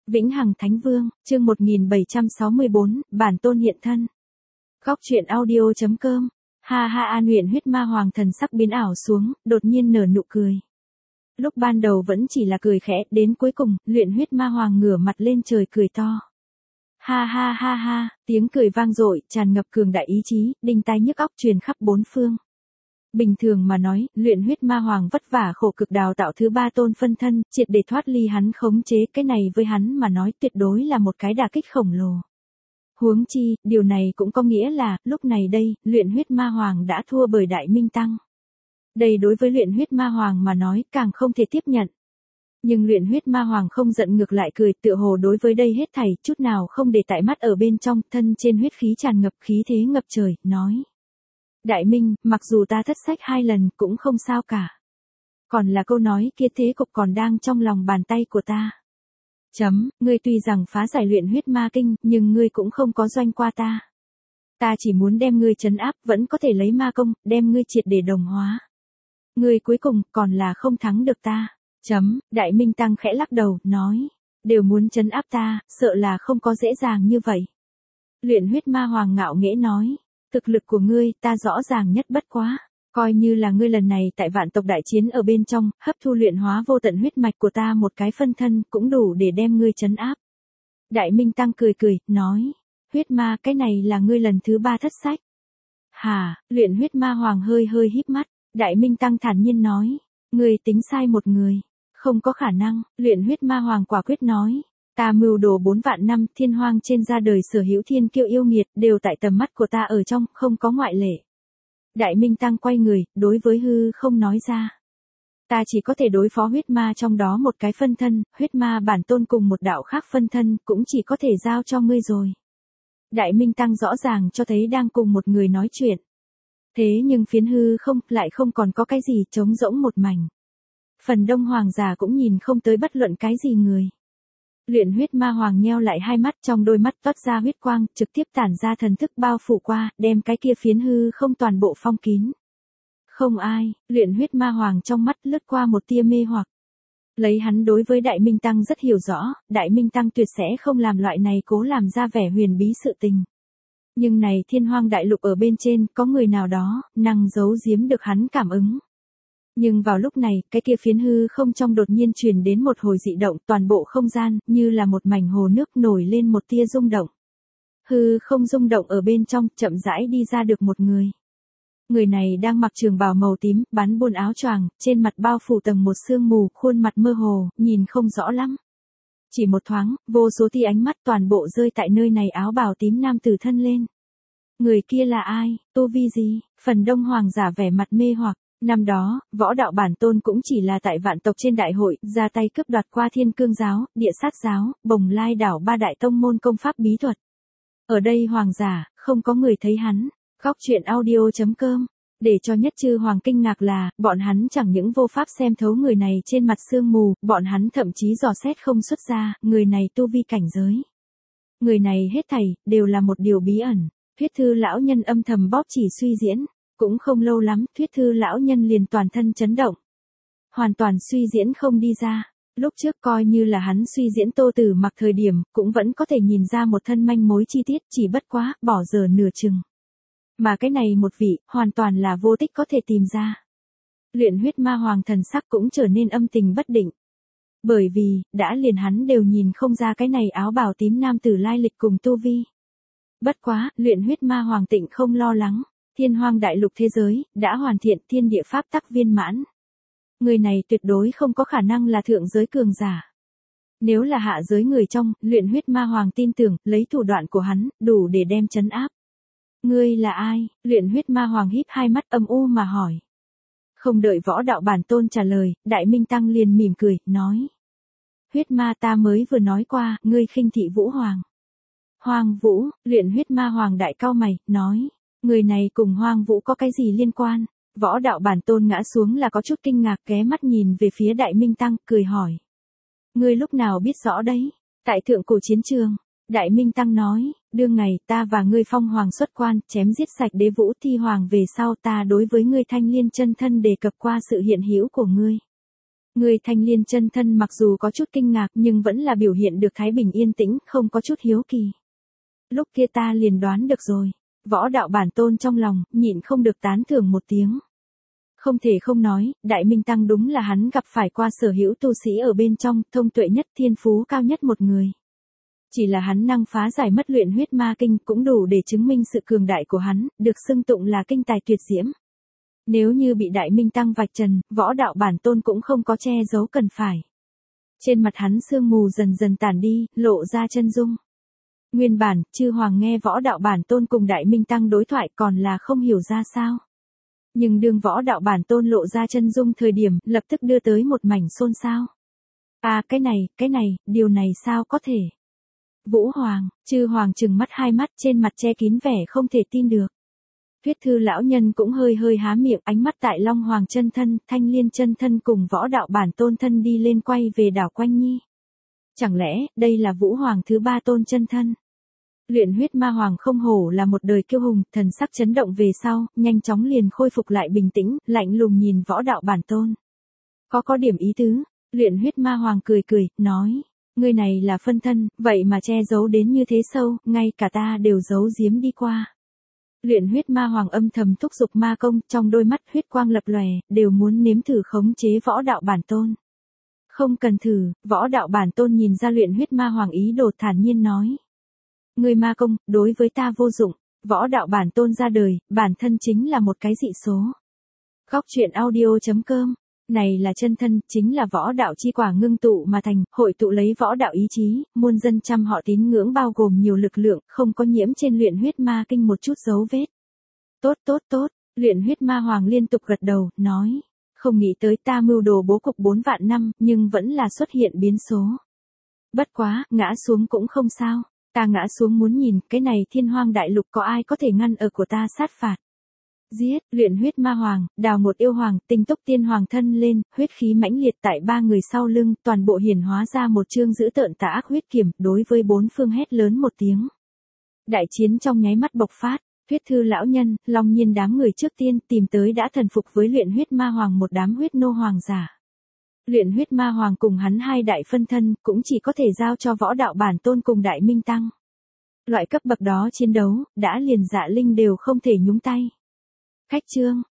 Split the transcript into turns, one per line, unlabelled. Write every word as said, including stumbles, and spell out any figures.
Vĩnh Hằng Thánh Vương, chương một nghìn bảy trăm sáu mươi bốn, bản tôn hiện thân. Góc truyện audio chấm com. Ha ha An Luyện Huyết Ma Hoàng thần sắc biến ảo xuống, đột nhiên nở nụ cười. Lúc ban đầu vẫn chỉ là cười khẽ, đến cuối cùng, Luyện Huyết Ma Hoàng ngửa mặt lên trời cười to. Ha ha ha ha, tiếng cười vang dội, tràn ngập cường đại ý chí, đinh tai nhức óc truyền khắp bốn phương. Bình thường mà nói, Luyện Huyết Ma Hoàng vất vả khổ cực đào tạo thứ ba tôn phân thân, triệt để thoát ly hắn khống chế, cái này với hắn mà nói tuyệt đối là một cái đả kích khổng lồ. Huống chi, điều này cũng có nghĩa là, lúc này đây, Luyện Huyết Ma Hoàng đã thua bởi Đại Minh Tăng. Đây đối với Luyện Huyết Ma Hoàng mà nói, càng không thể tiếp nhận. Nhưng Luyện Huyết Ma Hoàng không giận ngược lại cười, tựa hồ đối với đây hết thảy, chút nào không để tại mắt ở bên trong, thân trên huyết khí tràn ngập, khí thế ngập trời, nói. Đại Minh, mặc dù ta thất sách hai lần cũng không sao cả. Còn là câu nói kia thế cục còn đang trong lòng bàn tay của ta. Chấm, ngươi tuy rằng phá giải luyện huyết ma kinh, nhưng ngươi cũng không có doanh qua ta. Ta chỉ muốn đem ngươi trấn áp, vẫn có thể lấy ma công, đem ngươi triệt để đồng hóa. Ngươi cuối cùng còn là không thắng được ta. Chấm, Đại Minh Tăng khẽ lắc đầu, nói. Đều muốn trấn áp ta, sợ là không có dễ dàng như vậy. Luyện huyết ma hoàng ngạo nghễ nói. Thực lực của ngươi, ta rõ ràng nhất bất quá. Coi như là ngươi lần này tại vạn tộc đại chiến ở bên trong, hấp thu luyện hóa vô tận huyết mạch của ta một cái phân thân, cũng đủ để đem ngươi trấn áp. Đại Minh Tăng cười cười, nói. Huyết ma, cái này là ngươi lần thứ ba thất sách. Hà, luyện huyết ma hoàng hơi hơi híp mắt. Đại Minh Tăng thản nhiên nói. Ngươi tính sai một người. Không có khả năng, luyện huyết ma hoàng quả quyết nói. Ta mưu đồ bốn vạn năm, thiên hoang trên ra đời sở hữu thiên kiêu yêu nghiệt, đều tại tầm mắt của ta ở trong, không có ngoại lệ. Đại Minh Tăng quay người, đối với hư không nói ra. Ta chỉ có thể đối phó huyết ma trong đó một cái phân thân, huyết ma bản tôn cùng một đạo khác phân thân, cũng chỉ có thể giao cho ngươi rồi. Đại Minh Tăng rõ ràng cho thấy đang cùng một người nói chuyện. Thế nhưng phiến hư không, lại không còn có cái gì, trống rỗng một mảnh. Phần đông hoàng giả cũng nhìn không tới bất luận cái gì người. Luyện huyết ma hoàng nheo lại hai mắt, trong đôi mắt toát ra huyết quang, trực tiếp tản ra thần thức bao phủ qua, đem cái kia phiến hư không toàn bộ phong kín. Không ai, luyện huyết ma hoàng trong mắt lướt qua một tia mê hoặc. Lấy hắn đối với Đại Minh Tăng rất hiểu rõ, Đại Minh Tăng tuyệt sẽ không làm loại này cố làm ra vẻ huyền bí sự tình. Nhưng này thiên hoang đại lục ở bên trên, có người nào đó, năng giấu giếm được hắn cảm ứng. Nhưng vào lúc này, cái kia phiến hư không trong đột nhiên truyền đến một hồi dị động, toàn bộ không gian, như là một mảnh hồ nước nổi lên một tia rung động. Hư không rung động ở bên trong, chậm rãi đi ra được một người. Người này đang mặc trường bào màu tím, bắn buôn áo choàng, trên mặt bao phủ tầng một sương mù, khuôn mặt mơ hồ, nhìn không rõ lắm. Chỉ một thoáng, vô số tia ánh mắt toàn bộ rơi tại nơi này áo bào tím nam tử thân lên. Người kia là ai, tu vi gì? Phần đông hoàng giả vẻ mặt mê hoặc. Năm đó, võ đạo bản tôn cũng chỉ là tại vạn tộc trên đại hội, ra tay cướp đoạt qua thiên cương giáo, địa sát giáo, bồng lai đảo ba đại tông môn công pháp bí thuật. Ở đây hoàng giả, không có người thấy hắn. Góc truyện audio chấm com. Để cho nhất chư hoàng kinh ngạc là, bọn hắn chẳng những vô pháp xem thấu người này trên mặt sương mù, bọn hắn thậm chí dò xét không xuất ra, người này tu vi cảnh giới. Người này hết thảy, đều là một điều bí ẩn. Thuyết thư lão nhân âm thầm bóp chỉ suy diễn. Cũng không lâu lắm, thuyết thư lão nhân liền toàn thân chấn động. Hoàn toàn suy diễn không đi ra. Lúc trước coi như là hắn suy diễn Tô Tử Mặc thời điểm, cũng vẫn có thể nhìn ra một thân manh mối chi tiết, chỉ bất quá, bỏ giờ nửa chừng. Mà cái này một vị, hoàn toàn là vô tích có thể tìm ra. Luyện huyết ma hoàng thần sắc cũng trở nên âm tình bất định. Bởi vì, đã liền hắn đều nhìn không ra cái này áo bào tím nam tử lai lịch cùng tu vi. Bất quá, luyện huyết ma hoàng tịnh không lo lắng. Thiên hoang đại lục thế giới, đã hoàn thiện thiên địa pháp tắc viên mãn. Người này tuyệt đối không có khả năng là thượng giới cường giả. Nếu là hạ giới người trong, luyện huyết ma hoàng tin tưởng, lấy thủ đoạn của hắn, đủ để đem trấn áp. Ngươi là ai? Luyện huyết ma hoàng híp hai mắt âm u mà hỏi. Không đợi võ đạo bản tôn trả lời, Đại Minh Tăng liền mỉm cười, nói. Huyết ma ta mới vừa nói qua, ngươi khinh thị Vũ Hoàng. Hoàng Vũ, luyện huyết ma hoàng đại cao mày, nói. Người này cùng Hoang Vũ có cái gì liên quan? Võ đạo bản tôn ngã xuống là có chút kinh ngạc, ghé mắt nhìn về phía Đại Minh Tăng, cười hỏi. Ngươi lúc nào biết rõ đấy? Tại thượng cổ chiến trường, Đại Minh Tăng nói, đương ngày ta và ngươi phong hoàng xuất quan, chém giết sạch đế vũ thi hoàng về sau ta đối với ngươi thanh liên chân thân đề cập qua sự hiện hữu của ngươi. Người Thanh Liên chân thân mặc dù có chút kinh ngạc nhưng vẫn là biểu hiện được thái bình yên tĩnh, không có chút hiếu kỳ. Lúc kia ta liền đoán được rồi. Võ đạo bản tôn trong lòng, nhịn không được tán thưởng một tiếng. Không thể không nói, Đại Minh Tăng đúng là hắn gặp phải qua sở hữu tu sĩ ở bên trong, thông tuệ nhất, thiên phú cao nhất một người. Chỉ là hắn năng phá giải mất luyện huyết ma kinh cũng đủ để chứng minh sự cường đại của hắn, được xưng tụng là kinh tài tuyệt diễm. Nếu như bị Đại Minh Tăng vạch trần, võ đạo bản tôn cũng không có che giấu cần phải. Trên mặt hắn sương mù dần dần tản đi, lộ ra chân dung. Nguyên bản, chư hoàng nghe võ đạo bản tôn cùng Đại Minh Tăng đối thoại còn là không hiểu ra sao. Nhưng đương võ đạo bản tôn lộ ra chân dung thời điểm, lập tức đưa tới một mảnh xôn xao. À cái này, cái này, điều này sao có thể? Vũ Hoàng, chư hoàng trừng mắt hai mắt trên mặt che kín vẻ không thể tin được. Huyết Thư lão nhân cũng hơi hơi há miệng, ánh mắt tại Long Hoàng chân thân, Thanh Liên chân thân cùng võ đạo bản tôn thân đi lên quay về đảo quanh nhi. Chẳng lẽ, đây là Vũ Hoàng thứ ba tôn chân thân? Luyện huyết ma hoàng không hổ là một đời kiêu hùng, thần sắc chấn động về sau, nhanh chóng liền khôi phục lại bình tĩnh, lạnh lùng nhìn võ đạo bản tôn. Có có điểm ý tứ, luyện huyết ma hoàng cười cười, nói, ngươi này là phân thân, vậy mà che giấu đến như thế sâu, ngay cả ta đều giấu giếm đi qua. Luyện huyết ma hoàng âm thầm thúc giục ma công, trong đôi mắt huyết quang lập lòe, đều muốn nếm thử khống chế võ đạo bản tôn. Không cần thử, võ đạo bản tôn nhìn ra luyện huyết ma hoàng ý đồ thản nhiên nói. Người ma công, đối với ta vô dụng, võ đạo bản tôn ra đời, bản thân chính là một cái dị số. Góc truyện audio chấm com, này là chân thân, chính là võ đạo chi quả ngưng tụ mà thành, hội tụ lấy võ đạo ý chí, muôn dân trăm họ tín ngưỡng bao gồm nhiều lực lượng, không có nhiễm trên luyện huyết ma kinh một chút dấu vết. Tốt tốt tốt, luyện huyết ma hoàng liên tục gật đầu, nói, không nghĩ tới ta mưu đồ bố cục bốn vạn năm, nhưng vẫn là xuất hiện biến số. Bất quá, ngã xuống cũng không sao. Ta ngã xuống muốn nhìn, cái này thiên hoang đại lục có ai có thể ngăn ở của ta sát phạt. Giết, luyện huyết ma hoàng, đào một yêu hoàng, tinh túc tiên hoàng thân lên, huyết khí mãnh liệt tại ba người sau lưng, toàn bộ hiển hóa ra một chương dữ tợn tà ác huyết kiểm, đối với bốn phương hét lớn một tiếng. Đại chiến trong nháy mắt bộc phát, Huyết Thư lão nhân, Long Nhiên đám người trước tiên tìm tới đã thần phục với luyện huyết ma hoàng một đám huyết nô hoàng giả. Luyện huyết ma hoàng cùng hắn hai đại phân thân, cũng chỉ có thể giao cho võ đạo bản tôn cùng Đại Minh Tăng. Loại cấp bậc đó chiến đấu, đã liền Dạ Linh đều không thể nhúng tay. Khách chương